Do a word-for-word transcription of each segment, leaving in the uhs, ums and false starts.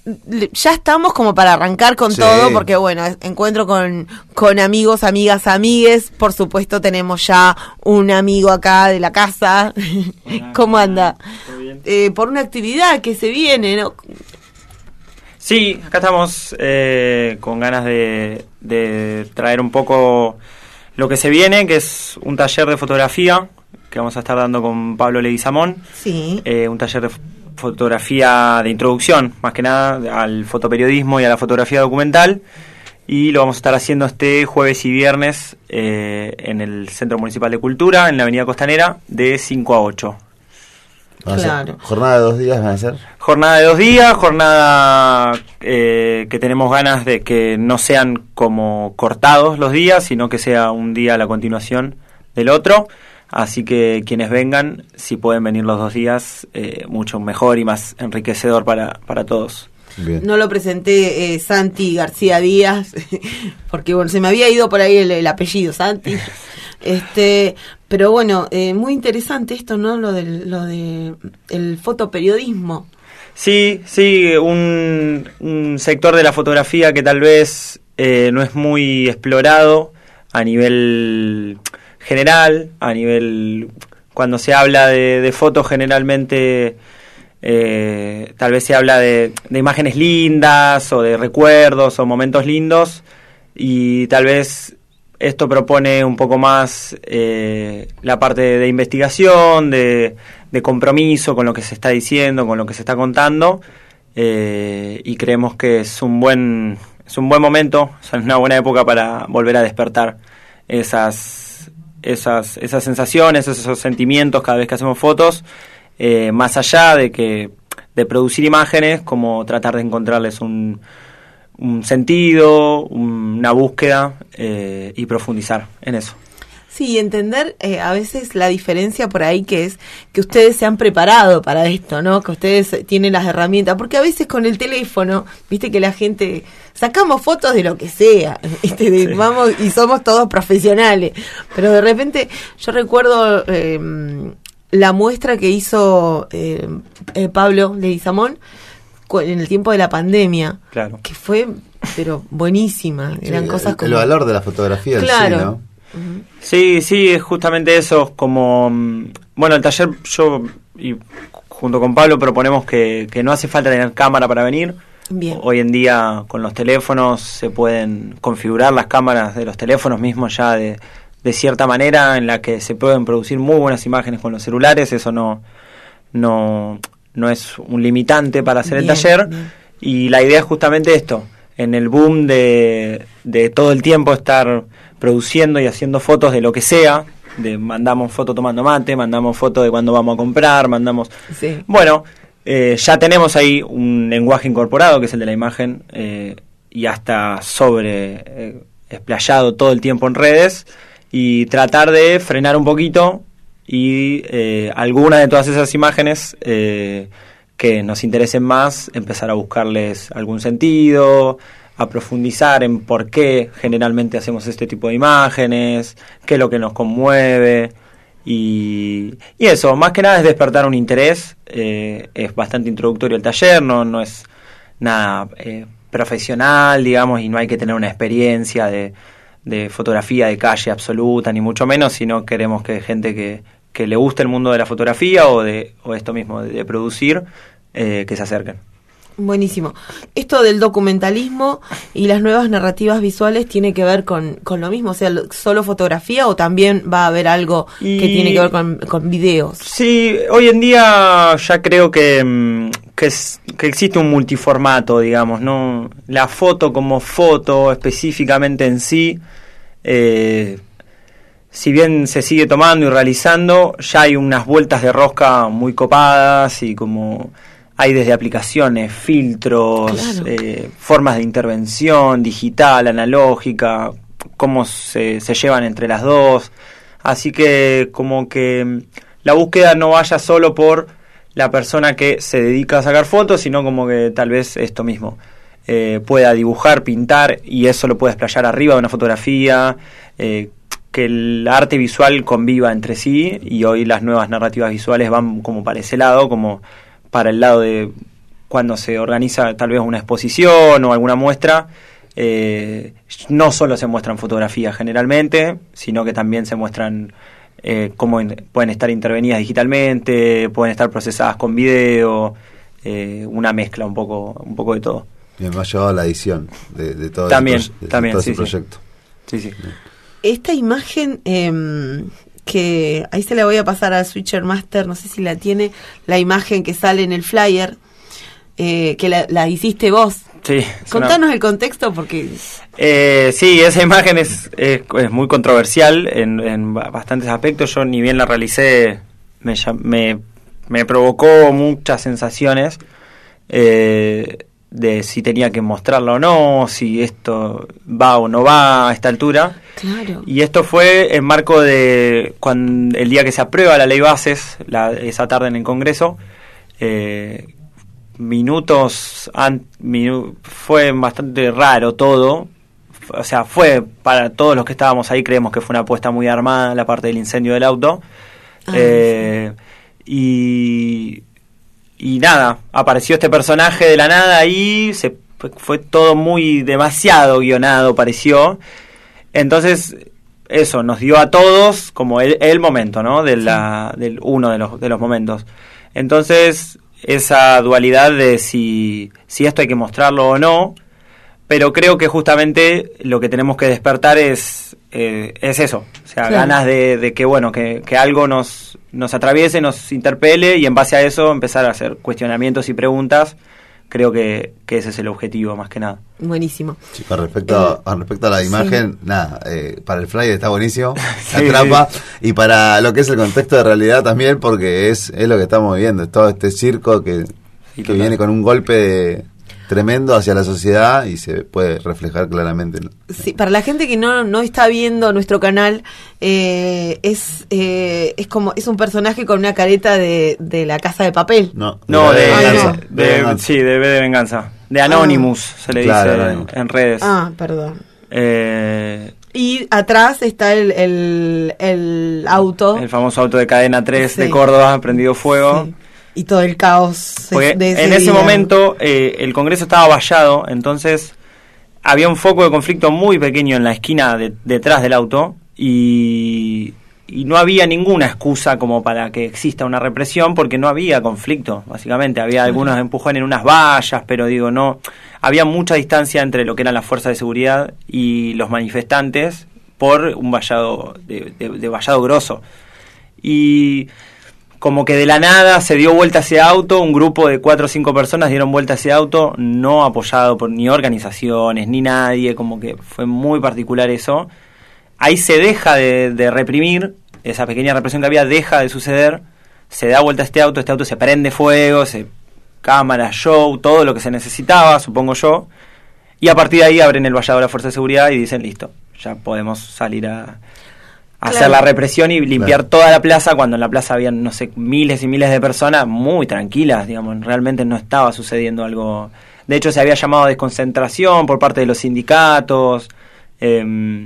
ya estamos como para arrancar con sí. todo, porque bueno, encuentro con, con amigos, amigas, amigues. Por supuesto tenemos ya un amigo acá de la casa. Hola, ¿cómo anda? ¿Todo bien? Eh, por una actividad que se viene, ¿no? Sí, acá estamos eh, con ganas de, de traer un poco lo que se viene, que es un taller de fotografía que vamos a estar dando con Pablo Leguizamón. Sí. Eh, un taller de fotografía de introducción, más que nada al fotoperiodismo y a la fotografía documental, y lo vamos a estar haciendo este jueves y viernes eh, en el Centro Municipal de Cultura, en la Avenida Costanera, de cinco a ocho. Claro. ¿Jornada de dos días van a ser? Jornada de dos días, jornada eh, que tenemos ganas de que no sean como cortados los días, sino que sea un día a la continuación del otro. Así que quienes vengan, si pueden venir los dos días, eh, mucho mejor y más enriquecedor para, para todos. Bien. No lo presenté eh, Santi García Díaz, porque bueno, se me había ido por ahí el, el apellido Santi. este Pero bueno, eh, muy interesante esto, ¿no? Lo del lo de el fotoperiodismo. Sí, sí, un, un sector de la fotografía que tal vez eh, no es muy explorado a nivel general, a nivel, cuando se habla de, de fotos generalmente eh, tal vez se habla de, de imágenes lindas o de recuerdos o momentos lindos, y tal vez esto propone un poco más eh, la parte de, de investigación, de, de compromiso con lo que se está diciendo, con lo que se está contando, eh, y creemos que es un buen es un buen momento, es una buena época para volver a despertar esas esas esas sensaciones, esos sentimientos cada vez que hacemos fotos, eh, más allá de que de producir imágenes, como tratar de encontrarles un, un sentido, un, una búsqueda eh, y profundizar en eso. Sí, entender eh, a veces la diferencia por ahí, que es que ustedes se han preparado para esto, ¿no? Que ustedes tienen las herramientas, porque a veces con el teléfono, viste que la gente sacamos fotos de lo que sea, ¿viste? De, sí. Vamos y somos todos profesionales, pero de repente yo recuerdo eh, la muestra que hizo eh, eh, Pablo Leguizamón en el tiempo de la pandemia, claro, que fue pero buenísima, eran sí, cosas el, como el valor de la fotografía, claro, en sí, ¿no? Uh-huh. Sí, sí, es justamente eso, como, bueno, el taller, yo y junto con Pablo proponemos que, que no hace falta tener cámara para venir. Bien. Hoy en día con los teléfonos se pueden configurar las cámaras de los teléfonos mismos ya de, de cierta manera, en la que se pueden producir muy buenas imágenes con los celulares. Eso no, no, no es un limitante para hacer bien, el taller, bien. Y la idea es justamente esto, en el boom de, de todo el tiempo estar produciendo y haciendo fotos de lo que sea, de mandamos foto tomando mate, mandamos foto de cuando vamos a comprar, mandamos... Sí. Bueno, eh, ya tenemos ahí un lenguaje incorporado, que es el de la imagen, eh, y hasta sobre eh, explayado todo el tiempo en redes, y tratar de frenar un poquito y eh, alguna de todas esas imágenes eh, que nos interesen más, empezar a buscarles algún sentido, a profundizar en por qué generalmente hacemos este tipo de imágenes, qué es lo que nos conmueve, y, y eso, más que nada es despertar un interés. Eh, es bastante introductorio el taller, no, no es nada eh, profesional, digamos, y no hay que tener una experiencia de, de fotografía de calle absoluta, ni mucho menos, sino queremos que gente que, que le guste el mundo de la fotografía o de o esto mismo, de, de producir, eh, que se acerquen. Buenísimo. Esto del documentalismo y las nuevas narrativas visuales tiene que ver con, con lo mismo, o sea, solo fotografía, o también va a haber algo y que tiene que ver con, con videos. Sí, hoy en día ya creo que, que, es, que existe un multiformato, digamos, ¿no? La foto como foto específicamente en sí, eh, si bien se sigue tomando y realizando, ya hay unas vueltas de rosca muy copadas, y como... hay desde aplicaciones, filtros, claro. eh, formas de intervención digital, analógica, cómo se, se llevan entre las dos. Así que como que la búsqueda no vaya solo por la persona que se dedica a sacar fotos, sino como que tal vez esto mismo eh, pueda dibujar, pintar, y eso lo puede explayar arriba de una fotografía, eh, que el arte visual conviva entre sí, y hoy las nuevas narrativas visuales van como para ese lado, como para el lado de cuando se organiza tal vez una exposición o alguna muestra, eh, no solo se muestran fotografías generalmente, sino que también se muestran eh, cómo in- pueden estar intervenidas digitalmente, pueden estar procesadas con video, eh, una mezcla un poco, un poco de todo. Me ha llevado a la edición de, de todo, También, ese, proye- de también, todo sí, ese sí. proyecto. Sí, sí. Esta imagen eh, que ahí se la voy a pasar al Switcher Master, no sé si la tiene, la imagen que sale en el flyer, eh, que la, la hiciste vos. Sí, Contanos una... el contexto porque... Eh, sí, esa imagen es, es, es muy controversial en, en bastantes aspectos. Yo ni bien la realicé, me, me, me provocó muchas sensaciones eh, de si tenía que mostrarla o no, si esto va o no va a esta altura. Claro. Y esto fue en marco de cuando el día que se aprueba la ley bases, la, esa tarde en el Congreso, eh, minutos an, minu, fue bastante raro todo. O sea, fue para todos los que estábamos ahí, creemos que fue una apuesta muy armada la parte del incendio del auto. Ah, eh, sí. y y nada, apareció este personaje de la nada ahí, se fue todo muy demasiado guionado, pareció. Entonces eso nos dio a todos como el, el momento, ¿no? De la, sí. del uno de los de los momentos. Entonces esa dualidad de si si esto hay que mostrarlo o no, pero creo que justamente lo que tenemos que despertar es eh, es eso, o sea, claro. ganas de, de que bueno que, que algo nos nos atraviese, nos interpele y en base a eso empezar a hacer cuestionamientos y preguntas. Creo que, que ese es el objetivo más que nada. Buenísimo. Sí, con respecto, eh, con respecto a la imagen, sí. nada, eh, para el flyer está buenísimo, sí, atrapa, sí. Y para lo que es el contexto de realidad también, porque es, es lo que estamos viendo, es todo este circo que, sí, que viene con un golpe de, tremendo hacia la sociedad y se puede reflejar claramente, ¿no? Sí, para la gente que no, no está viendo nuestro canal, eh, es eh, es como es un personaje con una careta de, de La Casa de Papel. No, no, de, de, venganza, de, de, de venganza. sí, de B de Venganza. De Anonymous, ah, se le claro, dice Anonymous. en redes. Ah, perdón. Eh, y atrás está el, el, el auto. El famoso auto de cadena tres sí. de Córdoba, prendido fuego. Sí. Y todo el caos Porque de ese en ese día. momento eh, el Congreso estaba vallado, entonces había un foco de conflicto muy pequeño en la esquina de, detrás del auto y, y no había ninguna excusa como para que exista una represión porque no había conflicto, básicamente. Había algunos empujones en unas vallas, pero digo, no, había mucha distancia entre lo que eran las fuerzas de seguridad y los manifestantes por un vallado, de, de, de vallado grosso. Y como que de la nada se dio vuelta ese auto, un grupo de cuatro o cinco personas dieron vuelta a ese auto, no apoyado por ni organizaciones, ni nadie, como que fue muy particular eso. Ahí se deja de, de reprimir, esa pequeña represión que había deja de suceder, se da vuelta a este auto, este auto se prende fuego, se cámara, show, todo lo que se necesitaba, supongo yo, y a partir de ahí abren el vallado de la Fuerza de Seguridad y dicen, listo, ya podemos salir a... hacer claro. la represión y limpiar claro. toda la plaza, cuando en la plaza habían, no sé, miles y miles de personas muy tranquilas, digamos, realmente no estaba sucediendo algo. De hecho, se había llamado a desconcentración por parte de los sindicatos. Eh,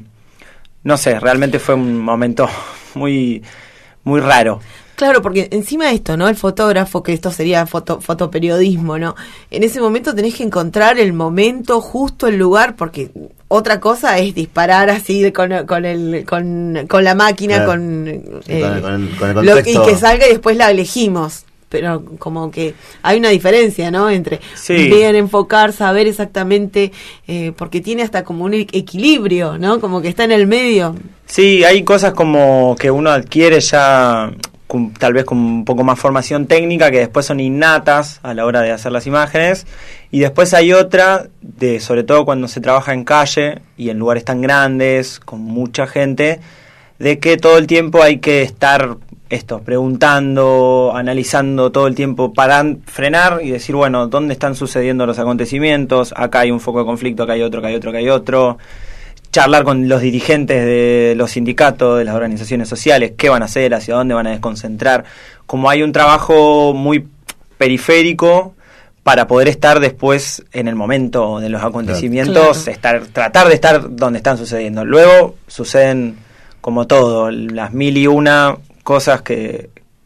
no sé, realmente fue un momento muy, muy raro. Claro, porque encima de esto, ¿no? El fotógrafo, que esto sería foto, fotoperiodismo, ¿no? En ese momento tenés que encontrar el momento, justo el lugar, porque otra cosa es disparar así con, con el con, con la máquina, claro. con, eh, con, el, con, el, con el contexto. Lo, y que salga y después la elegimos. Pero como que hay una diferencia, ¿no? Entre sí. bien enfocar, saber exactamente, eh, porque tiene hasta como un equilibrio, ¿no? Como que está en el medio. Sí, hay cosas como que uno adquiere ya... Con, tal vez con un poco más formación técnica, que después son innatas a la hora de hacer las imágenes, y después hay otra, de sobre todo cuando se trabaja en calle y en lugares tan grandes, con mucha gente, de que todo el tiempo hay que estar esto, preguntando, analizando todo el tiempo, parar, frenar y decir, bueno, ¿dónde están sucediendo los acontecimientos? Acá hay un foco de conflicto, acá hay otro, acá hay otro, acá hay otro. Charlar con los dirigentes de los sindicatos, de las organizaciones sociales, qué van a hacer, hacia dónde van a desconcentrar. Como hay un trabajo muy periférico para poder estar después en el momento de los acontecimientos, claro. estar, tratar de estar donde están sucediendo. Luego suceden, como todo, las mil y una cosas que,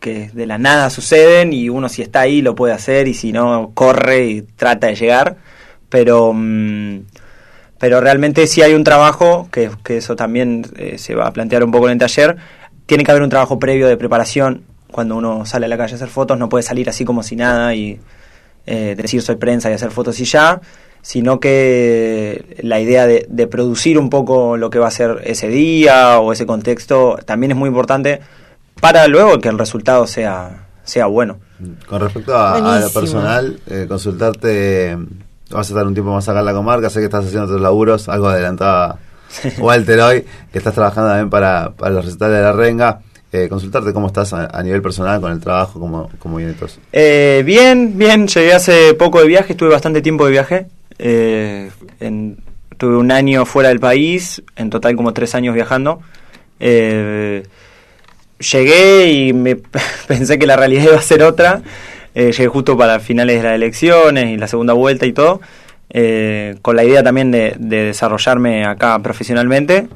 que de la nada suceden y uno si está ahí lo puede hacer y si no corre y trata de llegar, pero mmm, pero realmente sí hay un trabajo, que, que eso también eh, se va a plantear un poco en el taller, tiene que haber un trabajo previo de preparación. Cuando uno sale a la calle a hacer fotos no puede salir así como si nada y eh, decir soy prensa y hacer fotos y ya, sino que la idea de, de producir un poco lo que va a ser ese día o ese contexto también es muy importante para luego que el resultado sea, sea bueno. Con respecto a, a lo personal, eh, consultarte, vas a estar un tiempo más acá en la comarca, sé que estás haciendo otros laburos, algo adelantaba Walter hoy, que estás trabajando también para, para los recitales de la Renga. Eh, consultarte cómo estás a, a nivel personal con el trabajo, cómo, cómo viene todo eso. Eh, bien, bien, llegué hace poco de viaje, estuve bastante tiempo de viaje, eh, en, tuve un año fuera del país, en total como tres años viajando. Eh, llegué y me pensé que la realidad iba a ser otra, eh, llegué justo para finales de las elecciones y la segunda vuelta y todo, eh, con la idea también de, de desarrollarme acá profesionalmente.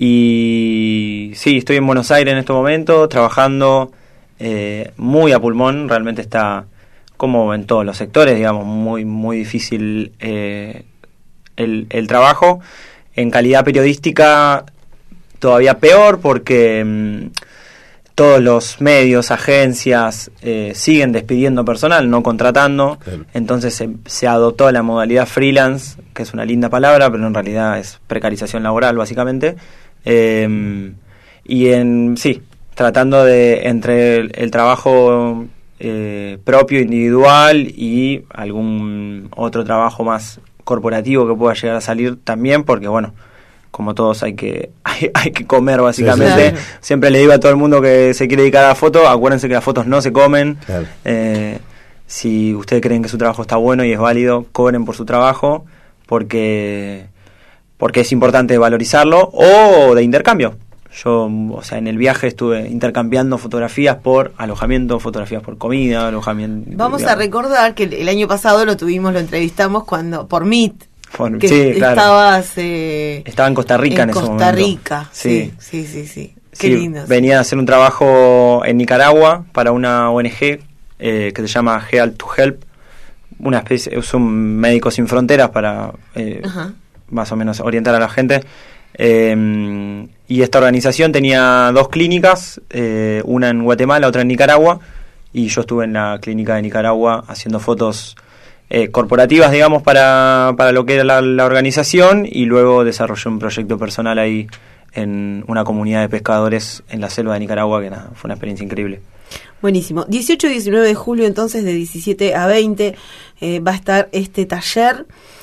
Y sí, estoy en Buenos Aires en este momento, trabajando eh, muy a pulmón, realmente está, como en todos los sectores, digamos, muy muy difícil eh, el, el trabajo. En calidad periodística todavía peor porque mmm, todos los medios, agencias eh, siguen despidiendo personal, no contratando, claro. Entonces se, se adoptó la modalidad freelance, que es una linda palabra, pero en realidad es precarización laboral básicamente. Eh, y en sí, tratando de entre el, el trabajo eh, propio, individual y algún otro trabajo más corporativo que pueda llegar a salir también, porque bueno, como todos hay que hay, hay que comer básicamente. Sí, sí. Siempre le digo a todo el mundo que se quiere dedicar a la foto, acuérdense que las fotos no se comen. Claro. Eh, si ustedes creen que su trabajo está bueno y es válido, cobren por su trabajo, porque porque es importante valorizarlo, o de intercambio. Yo, o sea, en el viaje estuve intercambiando fotografías por alojamiento, fotografías por comida, alojamiento. Vamos digamos. a recordar que el año pasado lo tuvimos, lo entrevistamos cuando por Meet, por, que sí, claro. estabas eh, estaba en Costa Rica en, en ese Costa momento. Rica, sí, sí, sí, sí. Qué sí, lindo. Venía a hacer un trabajo en Nicaragua para una O N G eh, que se llama Heal to Help, una especie, es un Médicos Sin Fronteras para eh, más o menos orientar a la gente. Eh, y esta organización tenía dos clínicas, eh, una en Guatemala, otra en Nicaragua, y yo estuve en la clínica de Nicaragua haciendo fotos eh, corporativas, digamos, para, para lo que era la, la organización, y luego desarrollé un proyecto personal ahí en una comunidad de pescadores en la selva de Nicaragua, que nada, fue una experiencia increíble. Buenísimo. dieciocho y diecinueve de julio, entonces, de diecisiete a veinte, eh, va a estar este taller.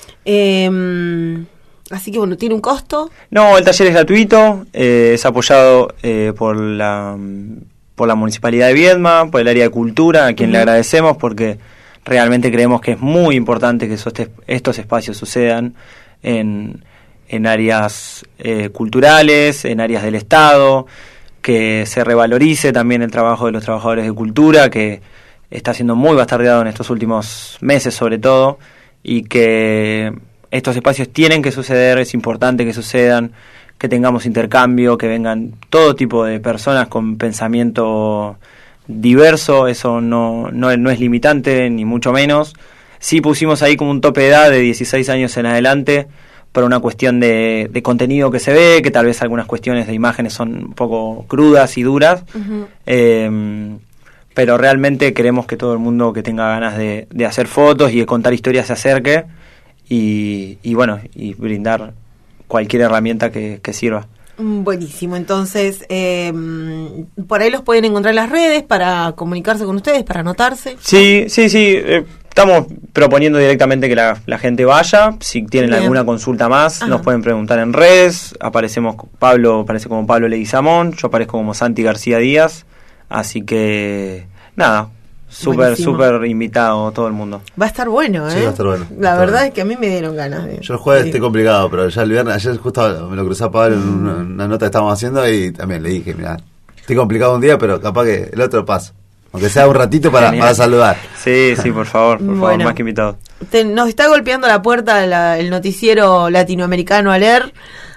Eh, Así que bueno, ¿tiene un costo? No, el taller es gratuito, eh, es apoyado eh, por la por la Municipalidad de Viedma, por el área de cultura, a quien uh-huh. le agradecemos porque realmente creemos que es muy importante que esos, estos espacios sucedan en, en áreas eh, culturales, en áreas del Estado, que se revalorice también el trabajo de los trabajadores de cultura, que está siendo muy bastardeado en estos últimos meses sobre todo, y que estos espacios tienen que suceder, es importante que sucedan, que tengamos intercambio, que vengan todo tipo de personas con pensamiento diverso, eso no, no, no es limitante, ni mucho menos. Sí pusimos ahí como un tope de edad de dieciséis años en adelante, por una cuestión de, de contenido que se ve, que tal vez algunas cuestiones de imágenes son un poco crudas y duras, uh-huh. eh, pero realmente queremos que todo el mundo que tenga ganas de, de hacer fotos y de contar historias se acerque. Y, y bueno, y brindar cualquier herramienta que, que sirva. Buenísimo, entonces eh, por ahí los pueden encontrar en las redes para comunicarse con ustedes, para anotarse. Sí, sí, sí, eh, estamos proponiendo directamente que la, la gente vaya. Si tienen Bien. alguna consulta más, Ajá. nos pueden preguntar en redes. Aparecemos, Pablo aparece como Pablo Leguizamón, yo aparezco como Santi García Díaz, así que nada, súper, súper invitado todo el mundo. Va a estar bueno, ¿eh? Sí, va a estar bueno. La estar verdad bueno. es que a mí me dieron ganas de... Yo el jueves sí. estoy complicado, pero ya el viernes, ayer justo me lo cruzé a Pablo mm. en una, una nota que estábamos haciendo y también le dije, mira, estoy complicado un día, pero capaz que el otro paso. Aunque sea un ratito para, para saludar. Sí, sí, por favor, por bueno, favor, más que invitado. Te, nos está golpeando la puerta la, el noticiero latinoamericano Aler,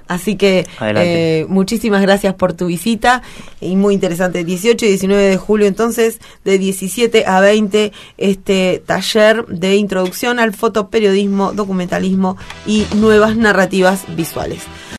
Así que eh, muchísimas gracias por tu visita y muy interesante. dieciocho y diecinueve de julio, entonces, de diecisiete a veinte, este taller de introducción al fotoperiodismo, documentalismo y nuevas narrativas visuales.